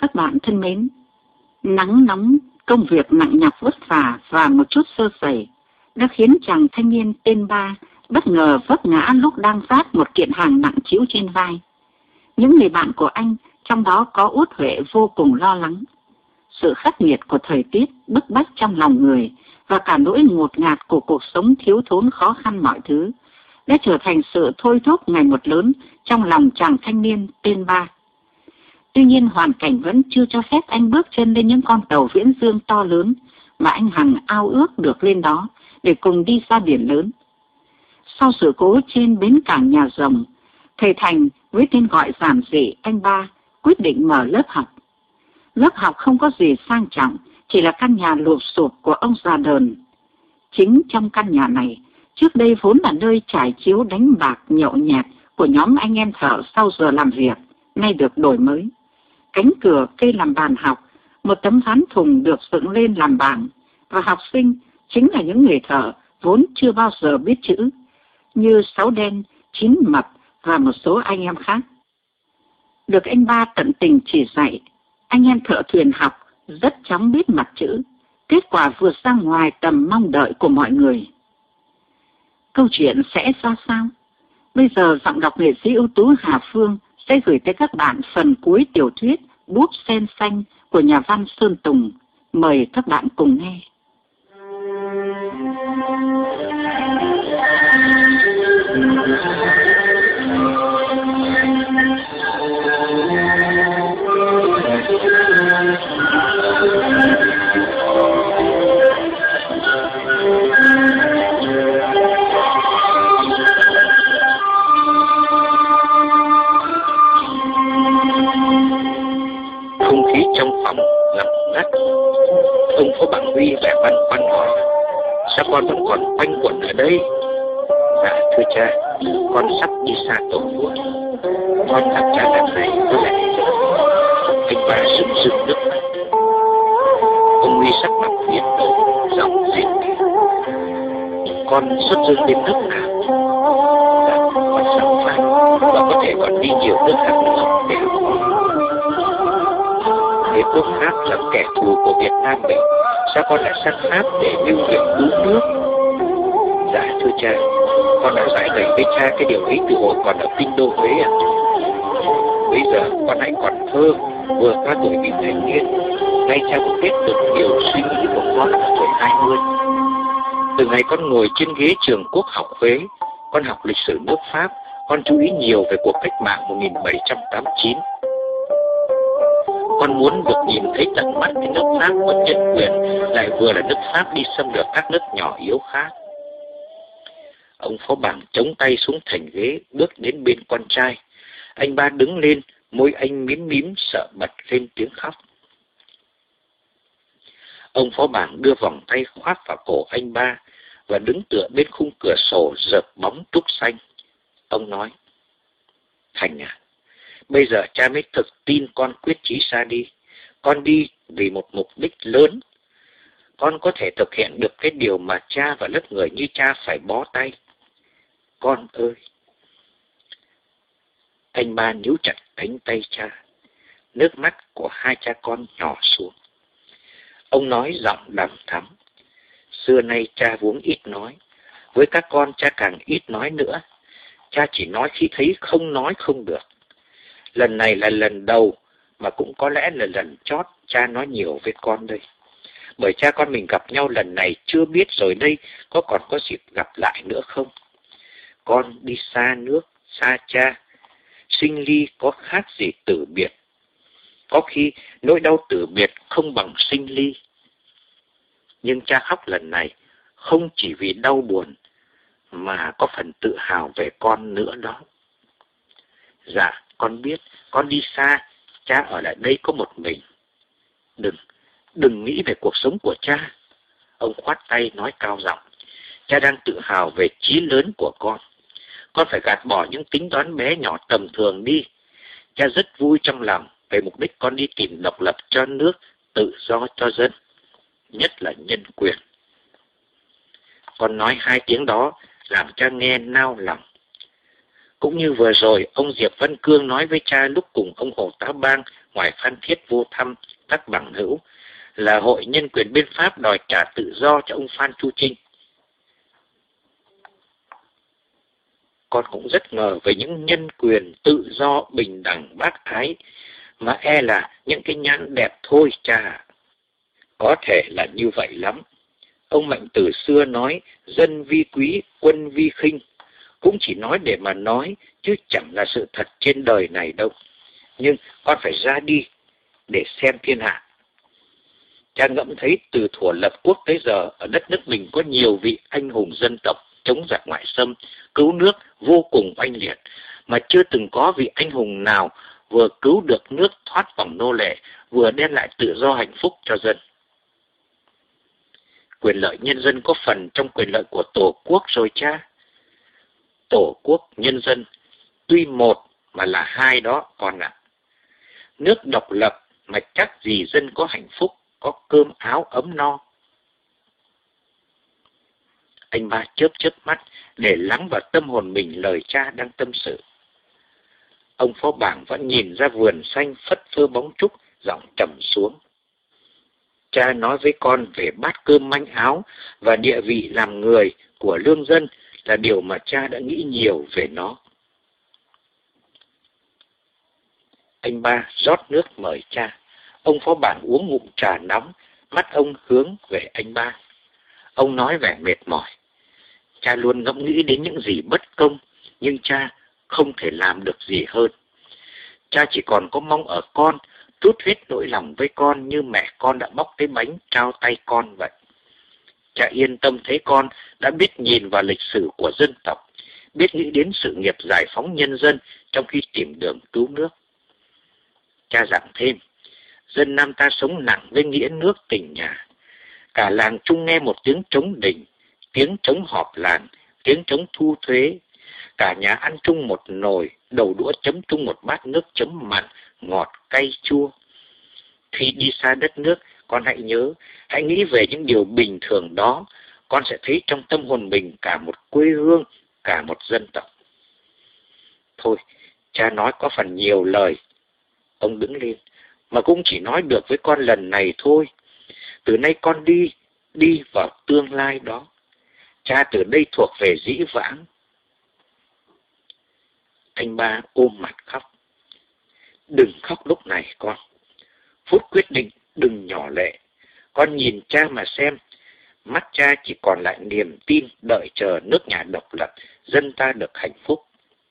Các bạn thân mến, nắng nóng, công việc nặng nhọc vất vả và một chút sơ sẩy đã khiến chàng thanh niên tên Ba bất ngờ vấp ngã lúc đang vác một kiện hàng nặng trĩu trên vai. Những người bạn của anh, trong đó có Út Huệ, vô cùng lo lắng. Sự khắc nghiệt của thời tiết bức bách trong lòng người và cả nỗi ngột ngạt của cuộc sống thiếu thốn khó khăn mọi thứ đã trở thành sự thôi thúc ngày một lớn trong lòng chàng thanh niên tên Ba. Tuy nhiên hoàn cảnh vẫn chưa cho phép anh bước chân lên những con tàu viễn dương to lớn mà anh hằng ao ước được lên đó để cùng đi ra biển lớn. Sau sự cố trên bến cảng Nhà Rồng, thầy Thành với tên gọi giản dị anh Ba quyết định mở lớp học. Lớp học không có gì sang trọng, chỉ là căn nhà lụp xụp của ông già Đờn. Chính trong căn nhà này, trước đây vốn là nơi trải chiếu đánh bạc nhậu nhẹt của nhóm anh em thợ sau giờ làm việc, nay được đổi mới. Cánh cửa cây làm bàn học, một tấm ván thùng được dựng lên làm bảng, và học sinh chính là những người thợ vốn chưa bao giờ biết chữ, như Sáu Đen, Chín Mập và một số anh em khác. Được anh Ba tận tình chỉ dạy, anh em thợ thuyền học rất chóng biết mặt chữ, kết quả vượt ra ngoài tầm mong đợi của mọi người. Câu chuyện sẽ ra sao? Bây giờ giọng đọc nghệ sĩ ưu tú Hà Phương sẽ gửi tới các bạn phần cuối tiểu thuyết Búp Sen Xanh của nhà văn Sơn Tùng. Mời các bạn cùng nghe. Không khí trong phòng ngập ngắt. Ông Phó Bằng Huy vẻ băn khoăn hỏi: sao con vẫn còn quanh quẩn ở đây? Dạ thưa cha, con sắp đi xa tổ quốc. Con gặp cha lần này có lẽ. Anh Ba rưng rưng nước mắt. Ông Huy sắc mặt biến đổi, giọng rên rỉ: con xuất dương đến nước nào? Dạ con sắp phải, và có thể còn đi nhiều nước khác nữa để học. Đế quốc Pháp là kẻ thù của Việt Nam mình, sao con lại sang Pháp để mưu việc cứu nước? Dạ thưa cha, con đã giải bày với cha cái điều ấy từ hồi còn ở kinh đô Huế ạ. Bây giờ con hãy còn thơ, vừa qua tuổi vị thành niên, nay cha cũng biết được nhiều suy nghĩ của con ở tuổi 20. Từ ngày con ngồi trên ghế trường Quốc học Huế, con học lịch sử nước Pháp, con chú ý nhiều về cuộc cách mạng 1789. Con muốn được nhìn thấy tận mắt cái nước Pháp vẫn nhân quyền, lại vừa là nước Pháp đi xâm lược các nước nhỏ yếu khác. Ông Phó Bằng chống tay xuống thành ghế, bước đến bên con trai. Anh Ba đứng lên, môi anh mím mím sợ bật lên tiếng khóc. Ông Phó Bằng đưa vòng tay khoác vào cổ anh Ba và đứng tựa bên khung cửa sổ rợp bóng trúc xanh. Ông nói: Thành à, bây giờ cha mới thực tin con quyết chí ra đi. Con đi vì một mục đích lớn. Con có thể thực hiện được cái điều mà cha và lớp người như cha phải bó tay. Con ơi! Anh Ba níu chặt cánh tay cha. Nước mắt của hai cha con nhỏ xuống. Ông nói giọng đằm thắm: xưa nay cha vốn ít nói. Với các con cha càng ít nói nữa. Cha chỉ nói khi thấy không nói không được. Lần này là lần đầu, mà cũng có lẽ là lần chót cha nói nhiều với con đây. Bởi cha con mình gặp nhau lần này chưa biết rồi đây có còn có dịp gặp lại nữa không. Con đi xa nước, xa cha. Sinh ly có khác gì tử biệt. Có khi nỗi đau tử biệt không bằng sinh ly. Nhưng cha khóc lần này không chỉ vì đau buồn, mà có phần tự hào về con nữa đó. Dạ, con biết, con đi xa, cha ở lại đây có một mình. Đừng nghĩ về cuộc sống của cha. Ông khoát tay nói cao giọng: cha đang tự hào về chí lớn của con. Con phải gạt bỏ những tính toán bé nhỏ tầm thường đi. Cha rất vui trong lòng về mục đích con đi tìm độc lập cho nước, tự do cho dân, nhất là nhân quyền. Con nói hai tiếng đó làm cha nghe nao lòng. Cũng như vừa rồi, ông Diệp Văn Cương nói với cha lúc cùng ông Hồ Tá Bang ngoài Phan Thiết vô thăm các bằng hữu, là Hội Nhân quyền bên Pháp đòi trả tự do cho ông Phan Chu Trinh. Con cũng rất ngờ về những nhân quyền, tự do, bình đẳng, bác ái, mà e là những cái nhãn đẹp thôi cha. Có thể là như vậy lắm. Ông Mạnh từ xưa nói, dân vi quý, quân vi khinh. Cũng chỉ nói để mà nói, chứ chẳng là sự thật trên đời này đâu. Nhưng con phải ra đi, để xem thiên hạ. Cha ngẫm thấy từ thuở lập quốc tới giờ, ở đất nước mình có nhiều vị anh hùng dân tộc, chống giặc ngoại xâm, cứu nước vô cùng oanh liệt, mà chưa từng có vị anh hùng nào vừa cứu được nước thoát vòng nô lệ, vừa đem lại tự do hạnh phúc cho dân. Quyền lợi nhân dân có phần trong quyền lợi của Tổ quốc rồi cha. Tổ quốc, nhân dân, tuy một mà là hai đó con ạ. Nước độc lập mà chắc gì dân có hạnh phúc, có cơm áo ấm no. Anh ba chớp chớp mắt để lắng vào tâm hồn mình lời cha đang tâm sự. Ông phó bảng vẫn nhìn ra vườn xanh phất phơ bóng trúc, giọng trầm xuống. Cha nói với con về bát cơm manh áo và địa vị làm người của lương dân là điều mà cha đã nghĩ nhiều về nó. Anh ba rót nước mời cha. Ông phó bản uống ngụm trà nóng, mắt ông hướng về anh ba. Ông nói vẻ mệt mỏi. Cha luôn ngẫm nghĩ đến những gì bất công, nhưng cha không thể làm được gì hơn. Cha chỉ còn có mong ở con, trút hết nỗi lòng với con như mẹ con đã bóc cái bánh trao tay con vậy. Cha yên tâm thấy con đã biết nhìn vào lịch sử của dân tộc, biết nghĩ đến sự nghiệp giải phóng nhân dân trong khi tìm đường cứu nước. Cha dặn thêm, dân Nam ta sống nặng với nghĩa nước tình nhà. Cả làng chung nghe một tiếng trống đình, tiếng trống họp làng, tiếng trống thu thuế. Cả nhà ăn chung một nồi, đầu đũa chấm chung một bát nước chấm mặn, ngọt, cay, chua. Khi đi xa đất nước, con hãy nhớ, hãy nghĩ về những điều bình thường đó. Con sẽ thấy trong tâm hồn mình cả một quê hương, cả một dân tộc. Thôi, cha nói có phần nhiều lời. Ông đứng lên, mà cũng chỉ nói được với con lần này thôi. Từ nay con đi vào tương lai đó. Cha từ đây thuộc về dĩ vãng. Anh ba ôm mặt khóc. Đừng khóc lúc này con. Phút quyết định đừng nhỏ lệ. Con nhìn cha mà xem. Mắt cha chỉ còn lại niềm tin đợi chờ nước nhà độc lập, dân ta được hạnh phúc.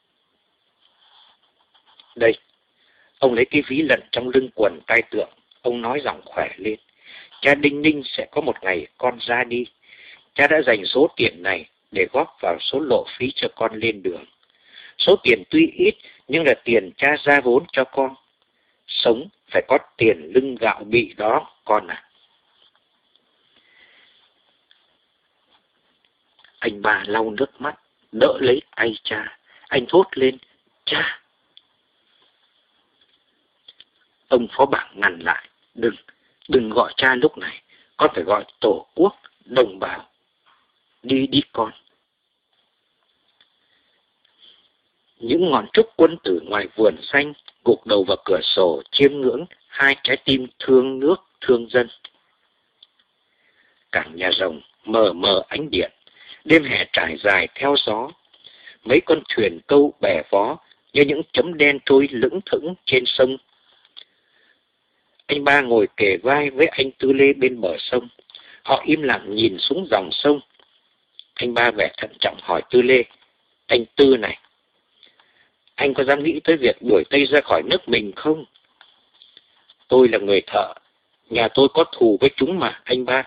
Đây, ông lấy cái ví lận trong lưng quần tay tượng. Ông nói giọng khỏe lên. Cha đinh ninh sẽ có một ngày con ra đi. Cha đã dành số tiền này để góp vào số lộ phí cho con lên đường. Số tiền tuy ít nhưng là tiền cha ra vốn cho con. Sống phải có tiền lưng gạo bị đó con à. Anh ba lau nước mắt, đỡ lấy tay cha. Anh thốt lên, cha. Ông phó bảng ngăn lại, đừng gọi cha lúc này. Con phải gọi Tổ quốc, đồng bào. Đi con. Những ngọn trúc quân tử ngoài vườn xanh gục đầu vào cửa sổ chiêm ngưỡng hai trái tim thương nước, thương dân. Cảng nhà rồng mờ mờ ánh điện, đêm hè trải dài theo gió. Mấy con thuyền câu bè vó như những chấm đen trôi lững thững trên sông. Anh ba ngồi kề vai với anh Tư Lê bên bờ sông. Họ im lặng nhìn xuống dòng sông. Anh ba vẻ thận trọng hỏi Tư Lê, anh Tư này, anh có dám nghĩ tới việc đuổi Tây ra khỏi nước mình không? Tôi là người thợ, nhà tôi có thù với chúng mà, anh ba.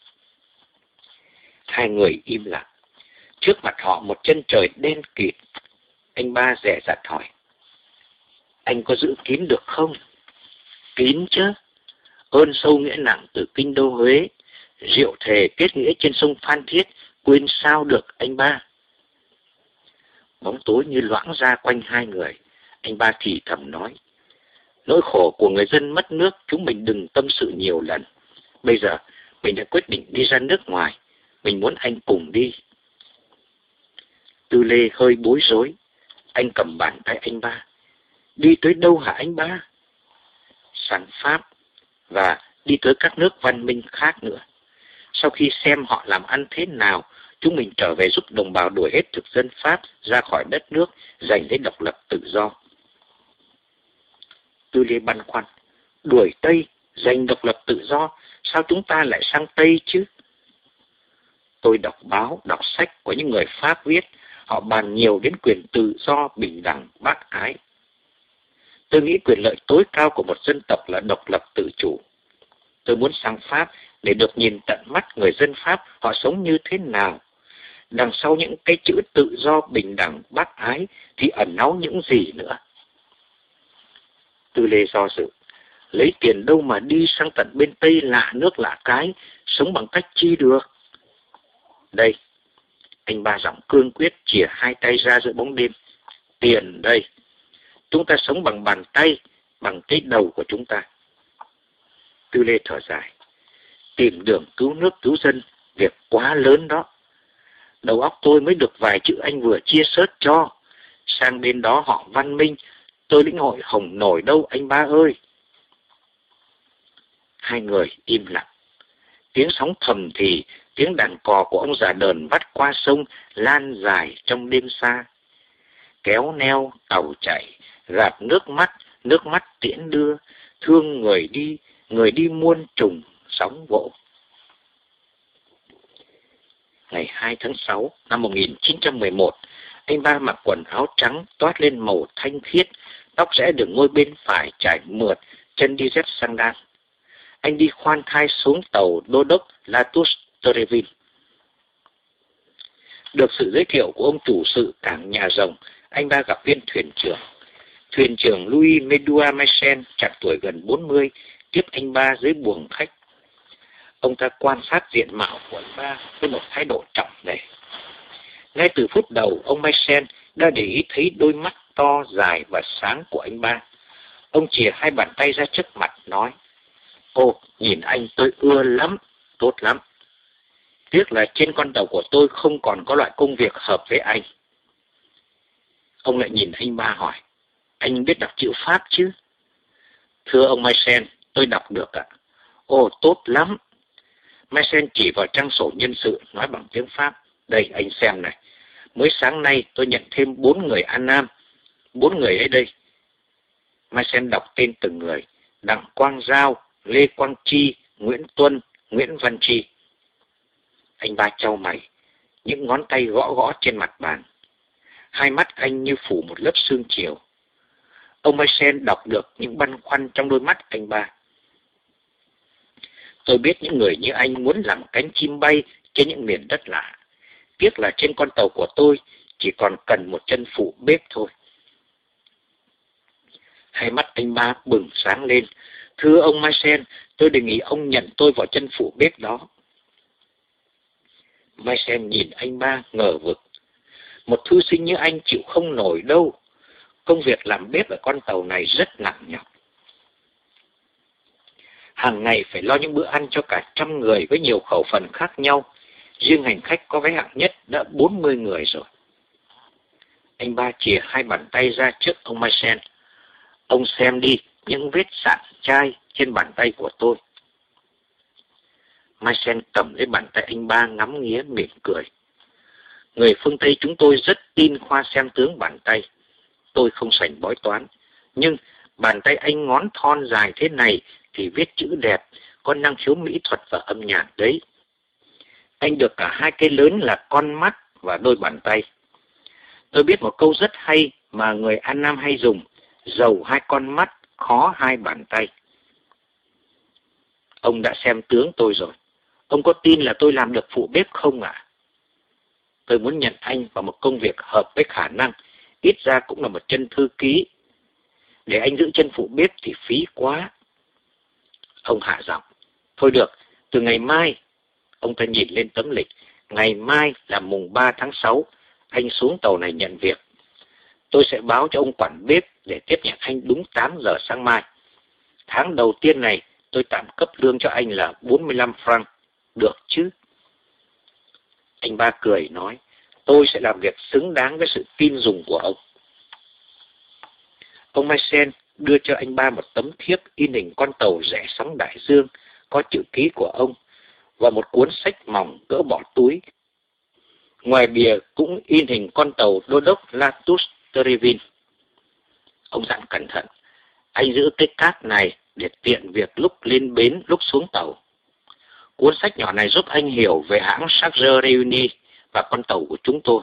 Hai người im lặng. Trước mặt họ một chân trời đen kịt. Anh ba dè dặt hỏi, anh có giữ kín được không? Kín chứ. Ơn sâu nghĩa nặng từ kinh đô Huế, rượu thề kết nghĩa trên sông Phan Thiết, quên sao được anh ba. Bóng tối như loãng ra quanh hai người. Anh ba thì thầm nói, nỗi khổ của người dân mất nước chúng mình đừng tâm sự nhiều lần. Bây giờ mình đã quyết định đi ra nước ngoài. Mình muốn anh cùng đi. Tư Lê hơi bối rối. Anh cầm bàn tay anh ba. Đi tới đâu hả anh ba? Sang Pháp và đi tới các nước văn minh khác nữa. Sau khi xem họ làm ăn thế nào, chúng mình trở về giúp đồng bào đuổi hết thực dân Pháp ra khỏi đất nước, giành lấy độc lập tự do. Tư Lê băn khoăn. Đuổi Tây, giành độc lập tự do, sao chúng ta lại sang Tây chứ? Tôi đọc báo, đọc sách của những người Pháp viết, họ bàn nhiều đến quyền tự do, bình đẳng, bác ái. Tôi nghĩ quyền lợi tối cao của một dân tộc là độc lập tự chủ. Tôi muốn sang Pháp để được nhìn tận mắt người dân Pháp họ sống như thế nào. Đằng sau những cái chữ tự do, bình đẳng, bác ái thì ẩn náu những gì nữa? Tư Lê do dự. Lấy tiền đâu mà đi sang tận bên Tây lạ nước lạ cái, sống bằng cách chi được? Đây, anh ba giọng cương quyết chìa hai tay ra giữa bóng đêm. Tiền đây. Chúng ta sống bằng bàn tay, bằng cái đầu của chúng ta. Tư Lê thở dài. Tìm đường cứu nước cứu dân, việc quá lớn đó. Đầu óc tôi mới được vài chữ anh vừa chia sớt cho. Sang bên đó họ văn minh, tôi lĩnh hội hồng nổi đâu anh ba ơi. Hai người im lặng. Tiếng sóng thầm thì, tiếng đàn cò của ông già đờn vắt qua sông lan dài trong đêm xa. Kéo neo tàu chạy, gạt nước mắt tiễn đưa, thương người đi muôn trùng sóng vỗ. Ngày 2 tháng 6 năm 1911, anh ba mặc quần áo trắng toát lên màu thanh khiết, tóc rẽ đường ngôi bên phải trải mượt, chân đi dép sandal. Anh đi khoan thai xuống tàu đô đốc Latus Torreville. Được sự giới thiệu của ông chủ sự cảng Nhà Rồng, anh ba gặp viên thuyền trưởng. Thuyền trưởng Louis Medua Meisen, trạc tuổi gần 40, tiếp anh ba dưới buồng khách. Ông ta quan sát diện mạo của anh ba với một thái độ trọng nể. Ngay từ phút đầu, ông Meisen đã để ý thấy đôi mắt to, dài và sáng của anh ba. Ông chìa hai bàn tay ra trước mặt, nói: Ô, nhìn anh tôi ưa lắm, tốt lắm. Tiếc là trên con tàu của tôi không còn có loại công việc hợp với anh. Ông lại nhìn anh ba hỏi: Anh biết đọc chữ Pháp chứ? Thưa ông Meisen, tôi đọc được ạ. Ồ, tốt lắm. Meisen chỉ vào trang sổ nhân sự, nói bằng tiếng Pháp: Đây, anh xem này. Mới sáng nay tôi nhận thêm 4 người An Nam. 4 người ấy đây. Meisen đọc tên từng người: Đặng Quang Giao, Lê Quang Chi, Nguyễn Tuân, Nguyễn Văn Chi. Anh ba chau mày, những ngón tay gõ gõ trên mặt bàn. Hai mắt anh như phủ một lớp sương chiều. Ông Meisen đọc được những băn khoăn trong đôi mắt anh ba. Tôi biết những người như anh muốn làm cánh chim bay trên những miền đất lạ. Tiếc là trên con tàu của tôi chỉ còn cần một chân phụ bếp thôi. Hai mắt anh ba bừng sáng lên. Thưa ông Meisen, tôi đề nghị ông nhận tôi vào chân phụ bếp đó. Meisen nhìn anh ba ngờ vực. Một thư sinh như anh chịu không nổi đâu. Công việc làm bếp ở con tàu này rất nặng nhọc. Hàng ngày phải lo những bữa ăn cho cả 100 người với nhiều khẩu phần khác nhau. Riêng hành khách có vé hạng nhất đã 40 người rồi. Anh ba chìa hai bàn tay ra trước ông Meisen. Ông xem đi những vết sạn chai trên bàn tay của tôi. Meisen cầm lấy bàn tay anh ba ngắm nghía mỉm cười. Người phương Tây chúng tôi rất tin khoa xem tướng bàn tay. Tôi không sành bói toán, nhưng bàn tay anh ngón thon dài thế này thì viết chữ đẹp, có năng khiếu mỹ thuật và âm nhạc đấy. Anh được cả hai cái lớn là con mắt và đôi bàn tay. Tôi biết một câu rất hay mà người An Nam hay dùng: giàu hai con mắt, khó hai bàn tay. Ông đã xem tướng tôi rồi. Ông có tin là tôi làm được phụ bếp không ạ? Tôi muốn nhận anh vào một công việc hợp với khả năng, ít ra cũng là một chân thư ký. Để anh giữ chân phụ bếp thì phí quá. Ông hạ giọng. Thôi được, từ ngày mai, ông ta nhìn lên tấm lịch, ngày mai là mùng 3 tháng 6, anh xuống tàu này nhận việc. Tôi sẽ báo cho ông quản bếp để tiếp nhận anh đúng 8 giờ sáng mai. Tháng đầu tiên này, tôi tạm cấp lương cho anh là 45 franc. Được chứ? Anh ba cười nói, tôi sẽ làm việc xứng đáng với sự tin dùng của ông. Ông Maisen đưa cho anh ba một tấm thiếp in hình con tàu rẽ sóng đại dương có chữ ký của ông và một cuốn sách mỏng cỡ bỏ túi. Ngoài bìa cũng in hình con tàu đô đốc Latus Terevin. Ông dặn cẩn thận, anh giữ cái cát này để tiện việc lúc lên bến lúc xuống tàu. Cuốn sách nhỏ này giúp anh hiểu về hãng Charles Reuni và con tàu của chúng tôi.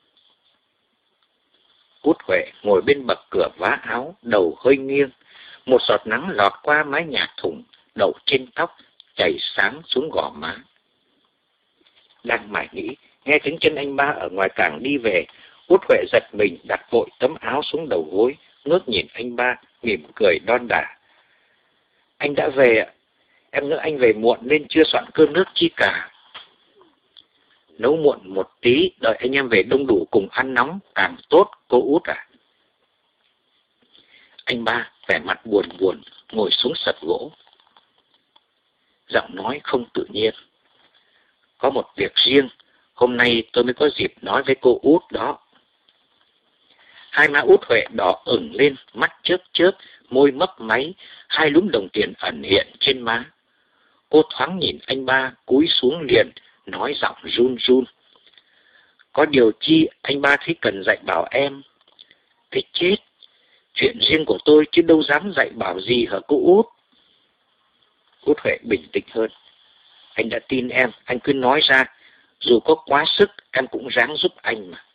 Út Huệ ngồi bên bậc cửa vá áo, đầu hơi nghiêng. Một giọt nắng lọt qua mái nhà thủng, đậu trên tóc, chảy sáng xuống gò má. Đang mải nghĩ, nghe tiếng chân anh ba ở ngoài cảng đi về, Út Huệ giật mình đặt vội tấm áo xuống đầu gối, ngước nhìn anh ba, mỉm cười đon đả. Anh đã về ạ. Em ngỡ anh về muộn nên chưa soạn cơm nước chi cả. Nấu muộn một tí, đợi anh em về đông đủ cùng ăn nóng, càng tốt, cô Út à. Anh ba vẻ mặt buồn buồn, ngồi xuống sập gỗ. Giọng nói không tự nhiên. Có một việc riêng, hôm nay tôi mới có dịp nói với cô Út đó. Hai má Út Huệ đỏ ửng lên, mắt chớp chớp, môi mấp máy, hai lúm đồng tiền ẩn hiện trên má. Cô thoáng nhìn anh ba, cúi xuống liền, nói giọng run run. Có điều chi anh ba thấy cần dạy bảo em? Cái chết, chuyện riêng của tôi chứ đâu dám dạy bảo gì hả cô Út? Út Huệ bình tĩnh hơn. Anh đã tin em, anh cứ nói ra, dù có quá sức em cũng ráng giúp anh mà.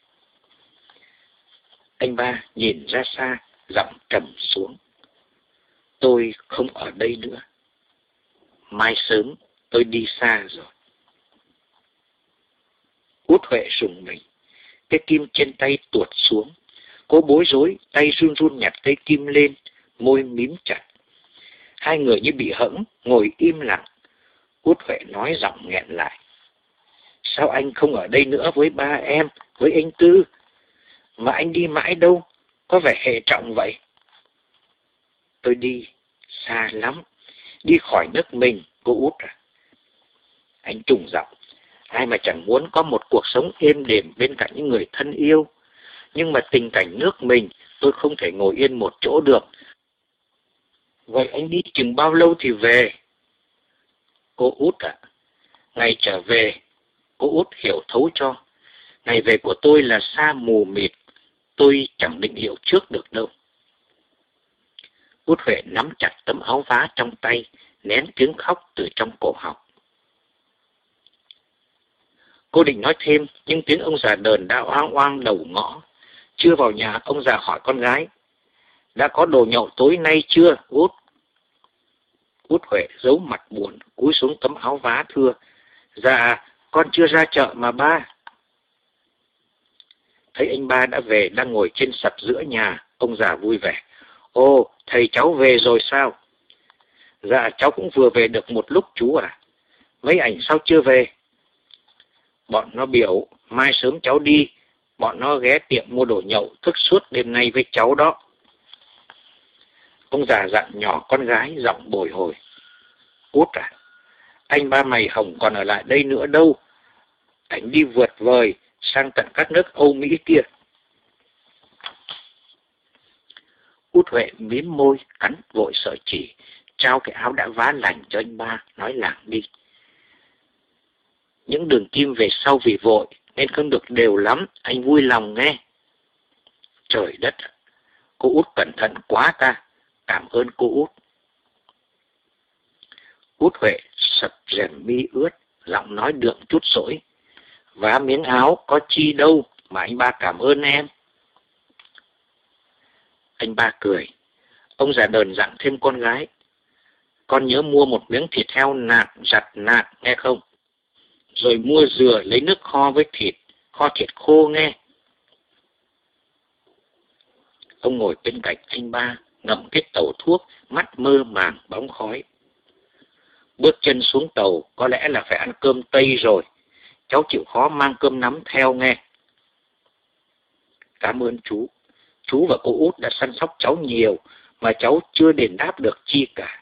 Anh ba nhìn ra xa, giọng trầm xuống. Tôi không ở đây nữa. Mai sớm tôi đi xa rồi. Út Huệ rùng mình. Cái kim trên tay tuột xuống. Cô bối rối, tay run run nhặt cây kim lên, môi mím chặt. Hai người như bị hẫng, ngồi im lặng. Út Huệ nói giọng nghẹn lại. Sao anh không ở đây nữa với ba em, với anh Tư? Mà anh đi mãi đâu, có vẻ hệ trọng vậy. Tôi đi xa lắm, đi khỏi nước mình, cô Út à. Anh trùng giọng. Ai mà chẳng muốn có một cuộc sống êm đềm bên cạnh những người thân yêu. Nhưng mà tình cảnh nước mình, tôi không thể ngồi yên một chỗ được. Vậy anh đi chừng bao lâu thì về? Cô Út ạ, ngày trở về, cô Út hiểu thấu cho. Ngày về của tôi là xa mù mịt, tôi chẳng định hiểu trước được đâu. Út Huệ nắm chặt tấm áo vá trong tay, nén tiếng khóc từ trong cổ họng. Cô định nói thêm, nhưng tiếng ông già đờn đã oang oang đầu ngõ. Chưa vào nhà, ông già hỏi con gái. Đã có đồ nhậu tối nay chưa, Út? Út Huệ giấu mặt buồn, cúi xuống tấm áo vá thưa. Dạ, con chưa ra chợ mà ba. Thấy anh ba đã về, đang ngồi trên sập giữa nhà, ông già vui vẻ. Ồ, thầy cháu về rồi sao? Dạ, cháu cũng vừa về được một lúc chú à. Mấy ảnh sao chưa về? Bọn nó biểu, mai sớm cháu đi, bọn nó ghé tiệm mua đồ nhậu thức suốt đêm nay với cháu đó. Ông già dặn nhỏ con gái, giọng bồi hồi. Út à, anh ba mày Hồng còn ở lại đây nữa đâu. Ảnh đi vượt vời sang tận các nước Âu Mỹ kia. Út Huệ mím môi, cắn vội sợi chỉ, trao cái áo đã vá lành cho anh ba, nói lảng đi. Những đường kim về sau vì vội, nên không được đều lắm, anh vui lòng nghe. Trời đất, cô Út cẩn thận quá ta, cảm ơn cô Út. Út Huệ sập rèm mi ướt, giọng nói đượm chút sỗi. Vá miếng áo có chi đâu mà anh ba cảm ơn em. Anh ba cười. Ông già đờn dặn thêm con gái. Con nhớ mua một miếng thịt heo nạc, giặt nạc, nghe không? Rồi mua dừa lấy nước kho với thịt, kho thịt khô nghe. Ông ngồi bên cạnh anh ba, ngậm cái tàu thuốc, mắt mơ màng bóng khói. Bước chân xuống tàu, có lẽ là phải ăn cơm Tây rồi. Cháu chịu khó mang cơm nắm theo nghe. Cảm ơn chú. Chú và cô Út đã săn sóc cháu nhiều, mà cháu chưa đền đáp được chi cả.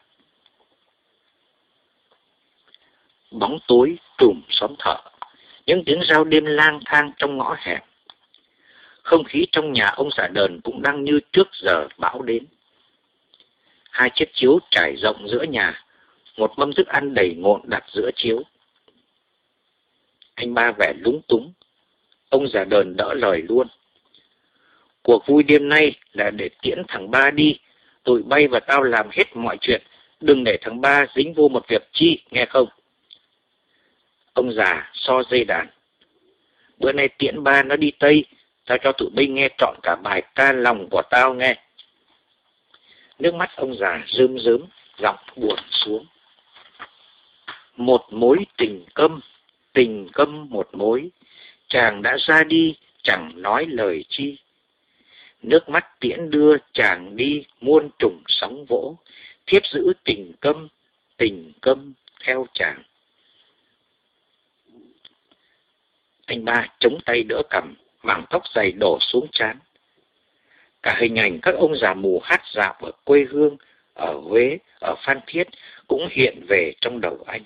Bóng tối trùm xóm thợ, những tiếng rao đêm lang thang trong ngõ hẻm. Không khí trong nhà ông già Đờn cũng đang như trước giờ bão đến. Hai chiếc chiếu trải rộng giữa nhà, một mâm thức ăn đầy ngộn đặt giữa chiếu. Anh ba vẻ lúng túng. Ông già Đờn đỡ lời luôn. Cuộc vui đêm nay là để tiễn thằng ba đi. Tụi bay và tao làm hết mọi chuyện. Đừng để thằng ba dính vô một việc chi, nghe không? Ông già so dây đàn. Bữa nay tiễn ba nó đi Tây. Tao cho tụi bay nghe trọn cả bài ca lòng của tao nghe. Nước mắt ông già rơm rớm, giọng buồn xuống. Một mối tình câm một mối. Chàng đã ra đi, chẳng nói lời chi. Nước mắt tiễn đưa chàng đi, muôn trùng sóng vỗ. Thiếp giữ tình câm theo chàng. Anh ba chống tay đỡ cằm, mảng tóc dày đổ xuống trán. Cả hình ảnh các ông già mù hát dạo ở quê hương, ở Huế, ở Phan Thiết cũng hiện về trong đầu anh.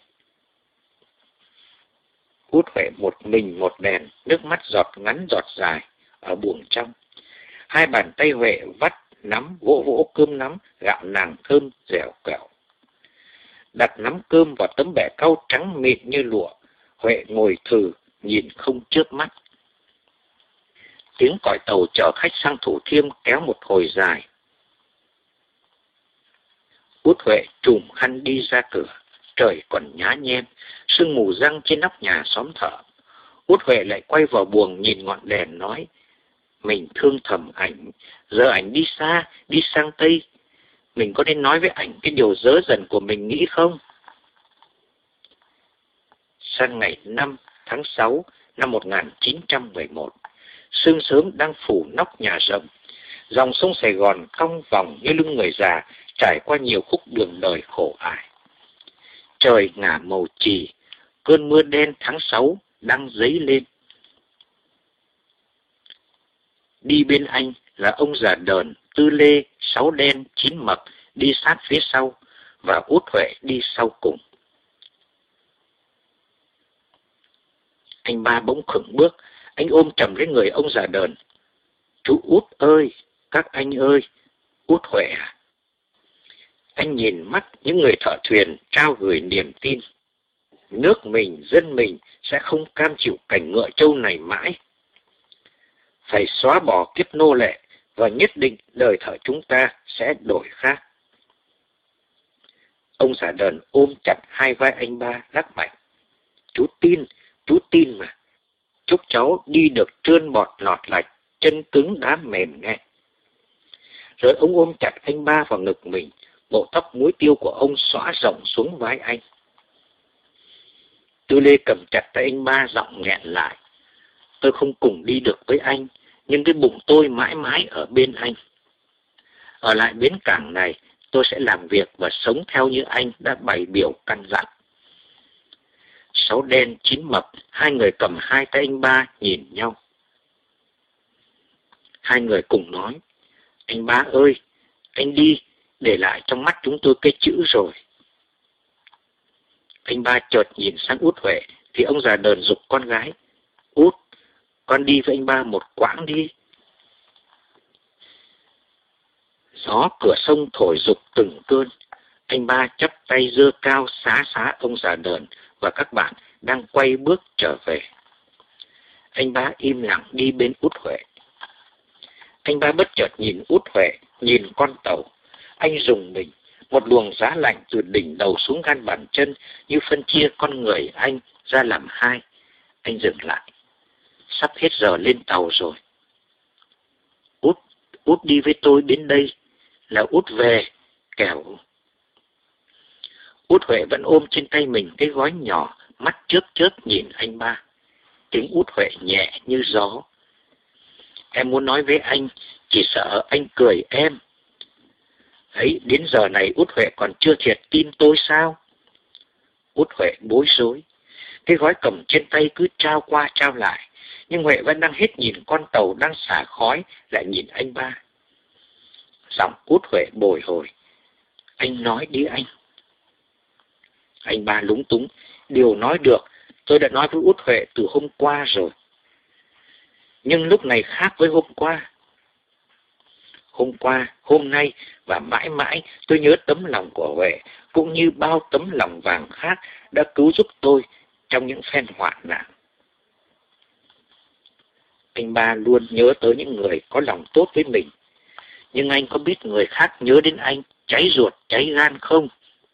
Út Huệ một mình một đèn, nước mắt giọt ngắn giọt dài ở buồng trong. Hai bàn tay Huệ vắt nắm vỗ vỗ cơm nắm, gạo nàng thơm dẻo kẹo. Đặt nắm cơm vào tấm bẻ cau trắng mịn như lụa, Huệ ngồi thừ nhìn không chớp mắt. Tiếng còi tàu chở khách sang Thủ Thiêm kéo một hồi dài. Út Huệ trùm khăn đi ra cửa. Trời còn nhá nhem, sương mù răng trên nóc nhà xóm thợ. Út Huệ lại quay vào buồng nhìn ngọn đèn nói, mình thương thầm ảnh, giờ ảnh đi xa, đi sang Tây. Mình có nên nói với ảnh cái điều dớ dần của mình nghĩ không? Sang ngày 5 tháng 6 năm 1911, sương sớm đang phủ nóc nhà rộng. Dòng sông Sài Gòn cong vòng như lưng người già, trải qua nhiều khúc đường đời khổ ải. Trời ngả màu chì, cơn mưa đen tháng 6 đang dấy lên. Đi bên anh là ông già Đờn, Tư Lê, Sáu Đen, Chín Mập đi sát phía sau, và Út Huệ đi sau cùng. Anh ba bỗng khựng bước, anh ôm chầm lấy người ông già Đờn. Chú Út ơi, các anh ơi, Út Huệ à? Anh nhìn mắt những người thợ thuyền trao gửi niềm tin. Nước mình, dân mình sẽ không cam chịu cảnh ngựa trâu này mãi. Phải xóa bỏ kiếp nô lệ và nhất định đời thợ chúng ta sẽ đổi khác. Ông già Đờn ôm chặt hai vai anh ba lắc mạnh. Chú tin mà. Chúc cháu đi được trơn bọt lọt lạch, chân cứng đá mềm nghe. Rồi ông ôm chặt anh ba vào ngực mình, bộ tóc muối tiêu của ông xõa rộng xuống vai anh. Tư Lê cầm chặt tay anh ba, giọng nghẹn lại. Tôi không cùng đi được với anh, nhưng cái bụng tôi mãi mãi ở bên anh. Ở lại bến cảng này, tôi sẽ làm việc và sống theo như anh đã bày biểu căn dặn. Sáu Đen, Chín Mập, hai người cầm hai tay anh ba nhìn nhau. Hai người cùng nói, anh ba ơi, anh đi, để lại trong mắt chúng tôi cái chữ rồi. Anh ba chợt nhìn sang Út Huệ, thì ông già Đờn giục con gái. Út, con đi với anh ba một quãng đi. Gió cửa sông thổi giục từng cơn. Anh ba chắp tay giơ cao xá xá ông già Đờn và các bạn đang quay bước trở về. Anh ba im lặng đi bên Út Huệ. Anh ba bất chợt nhìn Út Huệ, nhìn con tàu. Anh rùng mình, một luồng giá lạnh từ đỉnh đầu xuống gan bàn chân như phân chia con người anh ra làm hai. Anh dừng lại. Sắp hết giờ lên tàu rồi. Út đi với tôi đến đây, là Út về, kẻo. Út Huệ vẫn ôm trên tay mình cái gói nhỏ, mắt chớp chớp nhìn anh ba. Tiếng Út Huệ nhẹ như gió. Em muốn nói với anh, chỉ sợ anh cười em. Ấy, đến giờ này Út Huệ còn chưa thiệt tin tôi sao? Út Huệ bối rối. Cái gói cầm trên tay cứ trao qua trao lại, nhưng Huệ vẫn đang hết nhìn con tàu đang xả khói, lại nhìn anh ba. Giọng Út Huệ bồi hồi. Anh nói đi anh. Anh ba lúng túng. Điều nói được, tôi đã nói với Út Huệ từ hôm qua rồi. Nhưng lúc này khác với hôm qua. Hôm qua, hôm nay và mãi mãi tôi nhớ tấm lòng của Huệ, cũng như bao tấm lòng vàng khác đã cứu giúp tôi trong những phen hoạn nạn. Anh ba luôn nhớ tới những người có lòng tốt với mình. Nhưng anh có biết người khác nhớ đến anh cháy ruột, cháy gan không?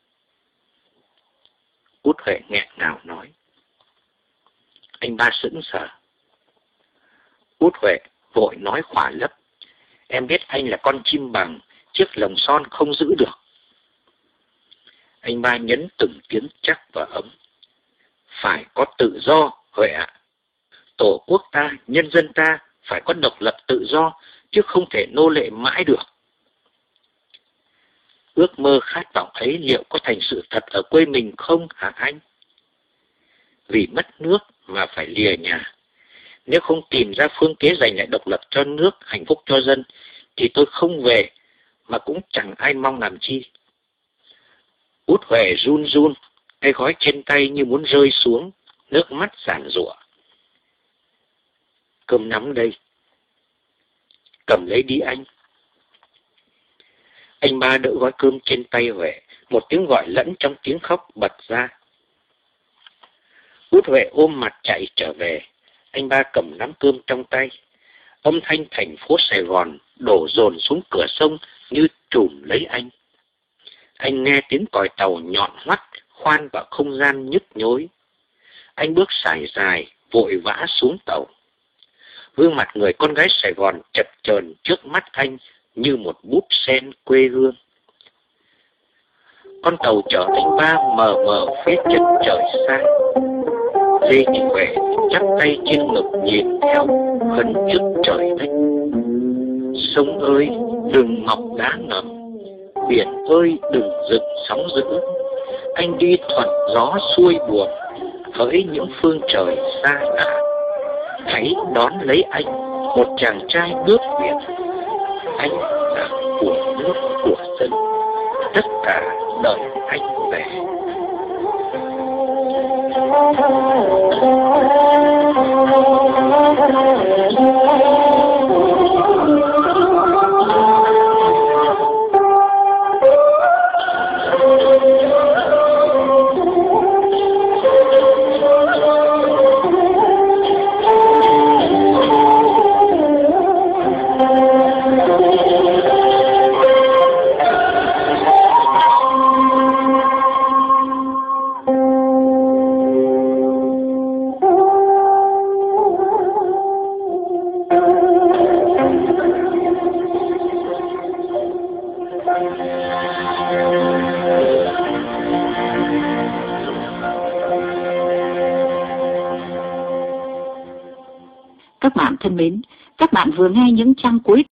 Út Huệ nghẹn ngào nói. Anh ba sững sờ. Út Huệ vội nói khỏa lấp. Em biết anh là con chim bằng, chiếc lồng son không giữ được. Anh ba nhấn từng tiếng chắc và ấm. Phải có tự do, Huệ ạ. Tổ quốc ta, nhân dân ta phải có độc lập tự do, chứ không thể nô lệ mãi được. Ước mơ khát vọng ấy liệu có thành sự thật ở quê mình không hả anh? Vì mất nước mà phải lìa nhà. Nếu không tìm ra phương kế giành lại độc lập cho nước, hạnh phúc cho dân, thì tôi không về, mà cũng chẳng ai mong làm chi. Út Huệ run run, cái gói trên tay như muốn rơi xuống, nước mắt giàn giụa. Cơm nắm đây. Cầm lấy đi anh. Anh ba đỡ gói cơm trên tay Huệ, một tiếng gọi lẫn trong tiếng khóc bật ra. Út Huệ ôm mặt chạy trở về. Anh ba cầm nắm cơm trong tay. Âm thanh thành phố Sài Gòn đổ dồn xuống cửa sông như trùm lấy anh. Anh nghe tiếng còi tàu nhọn hoắt khoan vào không gian nhức nhối. Anh bước sải dài, vội vã xuống tàu. Gương mặt người con gái Sài Gòn chập chờn trước mắt anh như một búp sen quê hương. Con tàu chở anh ba mờ mờ phía chân trời xa. Lê Thị Huệ chắp tay trên ngực nhìn theo, khấn trước trời đất. Sông ơi, đừng mọc đá ngầm, biển ơi, đừng dựng sóng dữ. Anh đi thuận gió xuôi buồn, hỡi những phương trời xa lạ. Hãy đón lấy anh, một chàng trai nước Việt. Anh là của nước của dân, tất cả đợi anh về. Các bạn thân mến, các bạn vừa nghe những trang cuối